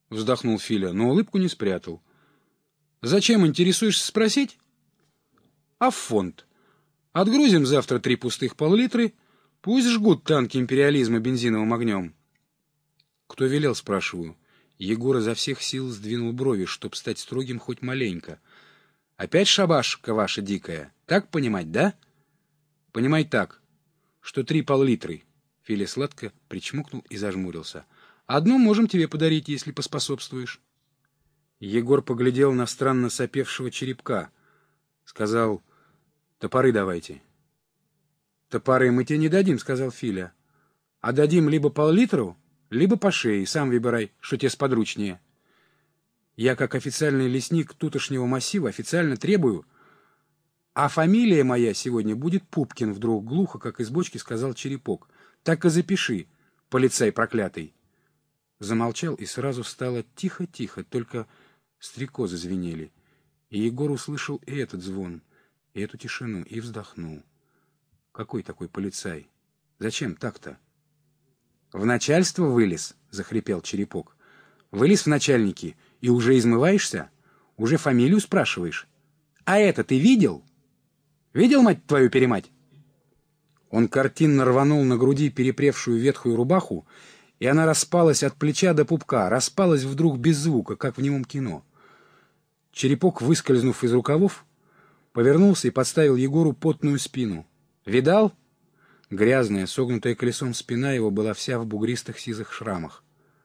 — вздохнул Филя, но улыбку не спрятал. «Зачем, интересуешься спросить?» «А в фонд. Отгрузим завтра 3 пустых пол-литры, пусть жгут танки империализма бензиновым огнем». «Кто велел?» — спрашиваю. Егор изо всех сил сдвинул брови, чтоб стать строгим хоть маленько. «Опять шабашка ваша дикая? Так понимать, да?» «Понимай так, что 3 пол-литры». Филя сладко причмокнул и зажмурился. «Одну можем тебе подарить, если поспособствуешь». Егор поглядел на странно сопевшего черепка. Сказал: «Топоры давайте». «Топоры мы тебе не дадим», — сказал Филя. «А дадим либо пол-литру, либо по шее. Сам выбирай, что тебе сподручнее. Я, как официальный лесник тутошнего массива, официально требую. А фамилия моя сегодня будет Пупкин», — вдруг глухо, как из бочки, сказал черепок. «Так и запиши, полицай проклятый». Замолчал, и сразу стало тихо-тихо, только стрекозы звенели. И Егор услышал и этот звон, и эту тишину, и вздохнул. Какой такой полицай? Зачем так-то? «В начальство вылез?» — захрипел черепок. «Вылез в начальники и уже измываешься? Уже фамилию спрашиваешь? А это ты видел? Видел, мать твою перемать?» Он картинно рванул на груди перепревшую ветхую рубаху, и она распалась от плеча до пупка, распалась вдруг без звука, как в немом кино. Черепок, выскользнув из рукавов, повернулся и подставил Егору потную спину. «Видал?» Грязная, согнутая колесом спина его была вся в бугристых сизых шрамах.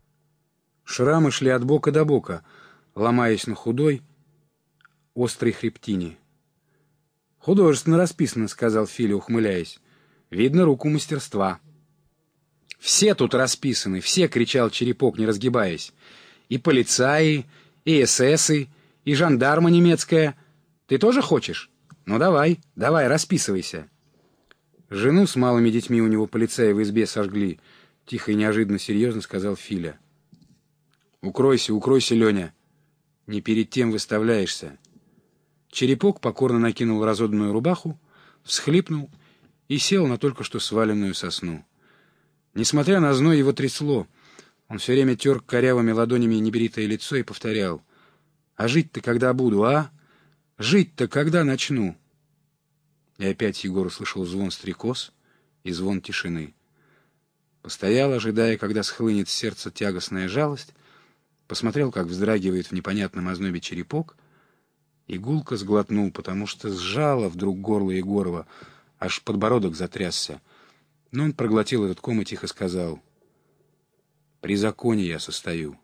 Шрамы шли от бока до бока, ломаясь на худой, острой хребтине. «Художественно расписано», — сказал Филя, ухмыляясь. «Видно руку мастерства». «Все тут расписаны, все!» — кричал черепок, не разгибаясь. «И полицаи, и эсэсы, и жандарма немецкая. Ты тоже хочешь? Ну давай, давай, расписывайся». «Жену с малыми детьми у него полицаи в избе сожгли», — тихо и неожиданно серьезно сказал Филя. «Укройся, укройся, Леня. Не перед тем выставляешься». Черепок покорно накинул разодранную рубаху, всхлипнул и сел на только что сваленную сосну. Несмотря на зной, его трясло. Он все время тер корявыми ладонями небритое лицо и повторял: «А жить-то когда буду, а? Жить-то когда начну?» И опять Егор услышал звон стрекоз и звон тишины. Постоял, ожидая, когда схлынет с сердца тягостная жалость, посмотрел, как вздрагивает в непонятном ознобе черепок, и гулко сглотнул, потому что сжало вдруг горло Егорова, аж подбородок затрясся. Но он проглотил этот ком и тихо сказал: «При законе я состою».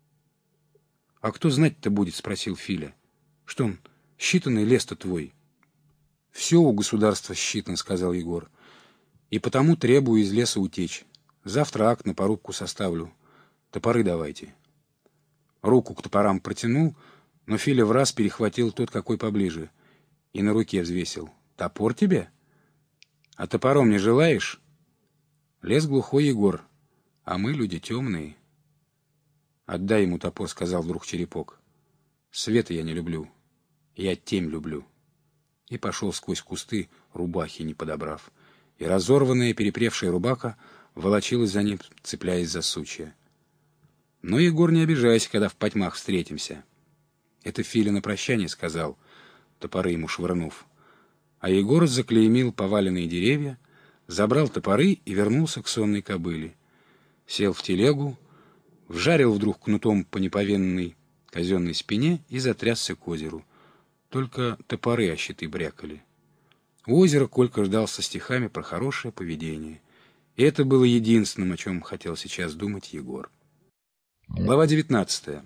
«А кто знать-то будет?» — спросил Филя. «Что он, считанный лес-то твой?» «Все у государства считано», — сказал Егор. «И потому требую из леса утечь. Завтра акт на порубку составлю. Топоры давайте». Руку к топорам протянул, но Филя враз перехватил тот, какой поближе, и на руке взвесил. «Топор тебе? А топором не желаешь?» «Лес глухой, Егор, а мы люди темные». «Отдай ему топор», — сказал вдруг черепок. «Света я не люблю, я темь люблю». И пошел сквозь кусты, рубахи не подобрав. И разорванная, перепревшая рубаха волочилась за ним, цепляясь за сучья. «Но, Егор, не обижайся, когда в потьмах встретимся». «Это Филя на прощание сказал», топоры ему швырнув. А Егор заклеймил поваленные деревья, забрал топоры и вернулся к сонной кобыле. Сел в телегу, вжарил вдруг кнутом по неповинной казенной спине и затрясся к озеру. Только топоры о щиты брякали. У озера Колька ждал со стихами про хорошее поведение. И это было единственным, о чем хотел сейчас думать Егор. Глава 19.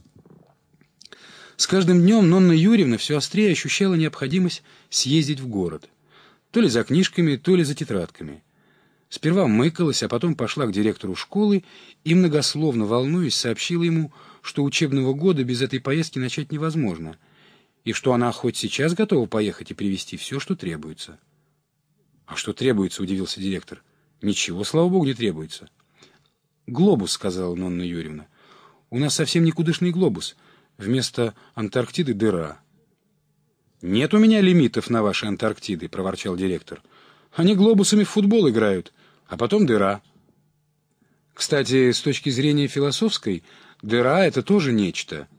С каждым днем Нонна Юрьевна все острее ощущала необходимость съездить в город. То ли за книжками, то ли за тетрадками. Сперва мыкалась, а потом пошла к директору школы и, многословно волнуясь, сообщила ему, что учебного года без этой поездки начать невозможно, и что она хоть сейчас готова поехать и привезти все, что требуется. «А что требуется?» — удивился директор. «Ничего, слава богу, не требуется». «Глобус», — сказала Нонна Юрьевна. «У нас совсем никудышный глобус. Вместо Антарктиды дыра». «Нет у меня лимитов на ваши Антарктиды», — проворчал директор. «Они глобусами в футбол играют, а потом дыра». Кстати, с точки зрения философской, Дыра — это тоже нечто.